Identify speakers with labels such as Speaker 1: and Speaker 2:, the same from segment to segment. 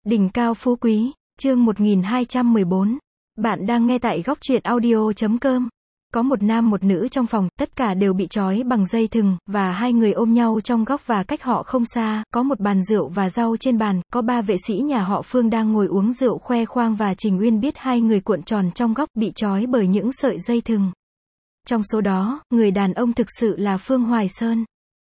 Speaker 1: Đỉnh cao phú quý, chương 1214. Bạn đang nghe tại góc truyện audio.com. Có một nam một nữ trong phòng, tất cả đều bị trói bằng dây thừng, và hai người ôm nhau trong góc và cách họ không xa, có một bàn rượu và rau trên bàn, có ba vệ sĩ nhà họ Phương đang ngồi uống rượu khoe khoang và Trình Uyên biết hai người cuộn tròn trong góc bị trói bởi những sợi dây thừng. Trong số đó, người đàn ông thực sự là Phương Hoài Sơn.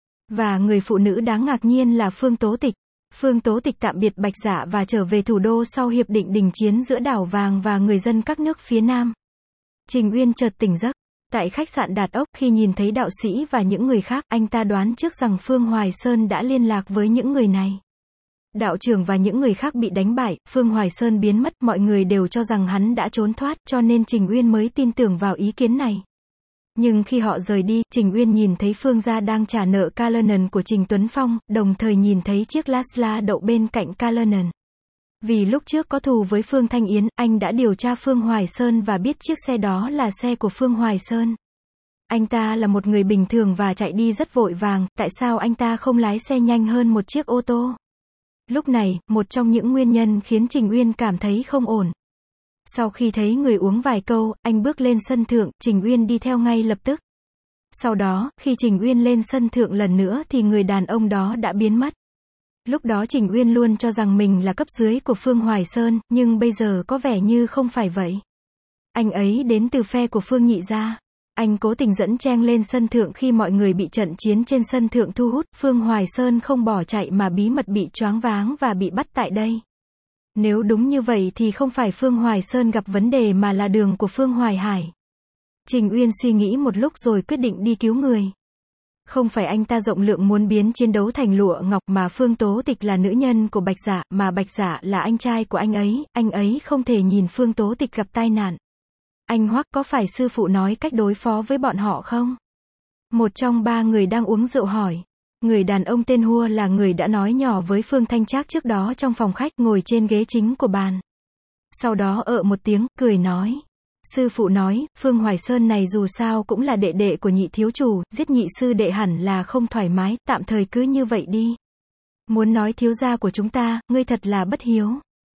Speaker 1: Và người phụ nữ đáng ngạc nhiên là Phương Tố Tịch. Phương Tố Tịch tạm biệt Bạch Dạ và trở về thủ đô sau hiệp định đình chiến giữa đảo vàng và người dân các nước phía Nam. Trình Uyên chợt tỉnh giấc. Tại khách sạn Đạt Ốc, khi nhìn thấy đạo sĩ và những người khác, anh ta đoán trước rằng Phương Hoài Sơn đã liên lạc với những người này. Đạo trưởng và những người khác bị đánh bại, Phương Hoài Sơn biến mất, mọi người đều cho rằng hắn đã trốn thoát, cho nên Trình Uyên mới tin tưởng vào ý kiến này. Nhưng khi họ rời đi, Trình Uyên nhìn thấy Phương gia đang trả nợ Cullinan của Trình Tuấn Phong, đồng thời nhìn thấy chiếc Tesla đậu bên cạnh Cullinan. Vì lúc trước có thù với Phương Thanh Yến, anh đã điều tra Phương Hoài Sơn và biết chiếc xe đó là xe của Phương Hoài Sơn. Anh ta là một người bình thường và chạy đi rất vội vàng, tại sao anh ta không lái xe nhanh hơn một chiếc ô tô? Lúc này, một trong những nguyên nhân khiến Trình Uyên cảm thấy không ổn. Sau khi thấy người uống vài câu, anh bước lên sân thượng, Trình Uyên đi theo ngay lập tức. Sau đó, khi Trình Uyên lên sân thượng lần nữa thì người đàn ông đó đã biến mất. Lúc đó Trình Uyên luôn cho rằng mình là cấp dưới của Phương Hoài Sơn, nhưng bây giờ có vẻ như không phải vậy. Anh ấy đến từ phe của Phương Nhị gia. Anh cố tình dẫn Trang lên sân thượng khi mọi người bị trận chiến trên sân thượng thu hút, Phương Hoài Sơn không bỏ chạy mà bí mật bị choáng váng và bị bắt tại đây. Nếu đúng như vậy thì không phải Phương Hoài Sơn gặp vấn đề mà là đường của Phương Hoài Hải. Trình Uyên suy nghĩ một lúc rồi quyết định đi cứu người. Không phải anh ta rộng lượng muốn biến chiến đấu thành lụa ngọc mà Phương Tố Tịch là nữ nhân của Bạch Dạ, mà Bạch Dạ là anh trai của anh ấy không thể nhìn Phương Tố Tịch gặp tai nạn. Anh Hoắc, có phải sư phụ nói cách đối phó với bọn họ không? Một trong ba người đang uống rượu hỏi. Người đàn ông tên Hua là người đã nói nhỏ với Phương Thanh Trác trước đó trong phòng khách, ngồi trên ghế chính của bàn. Sau đó một tiếng, cười nói. Sư phụ nói, Phương Hoài Sơn này dù sao cũng là đệ đệ của Nhị thiếu chủ, giết nhị sư đệ hẳn là không thoải mái, tạm thời cứ như vậy đi. Muốn nói thiếu gia của chúng ta, ngươi thật là bất hiếu.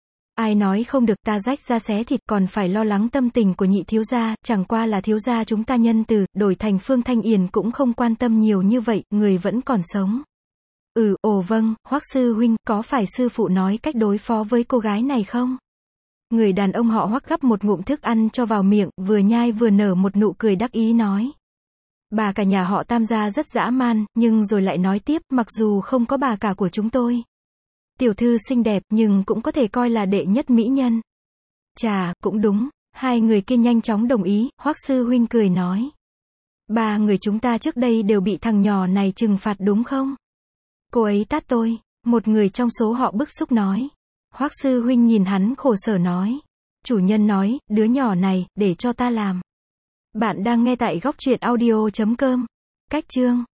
Speaker 1: Ai nói không được, ta rách da xé thịt, còn phải lo lắng tâm tình của nhị thiếu gia, chẳng qua là thiếu gia chúng ta nhân từ, đổi thành Phương Thanh Yền cũng không quan tâm nhiều như vậy, người vẫn còn sống. Vâng, Hoắc sư huynh, có phải sư phụ nói cách đối phó với cô gái này không? Người đàn ông họ Hoắc gắp một ngụm thức ăn cho vào miệng, vừa nhai vừa nở một nụ cười đắc ý nói. Bà cả nhà họ Tam gia rất dã man, nhưng rồi lại nói tiếp, mặc dù không có bà cả của chúng tôi. Tiểu thư xinh đẹp, nhưng cũng có thể coi là đệ nhất mỹ nhân. Chà, cũng đúng. Hai người kia nhanh chóng đồng ý, Hoắc sư huynh cười nói. Ba người chúng ta trước đây đều bị thằng nhỏ này trừng phạt đúng không? Cô ấy tát tôi. Một người trong số họ bức xúc nói. Hoắc sư huynh nhìn hắn khổ sở nói. Chủ nhân nói, đứa nhỏ này, để cho ta làm. Bạn đang nghe tại góc truyện audio.com. Cách chương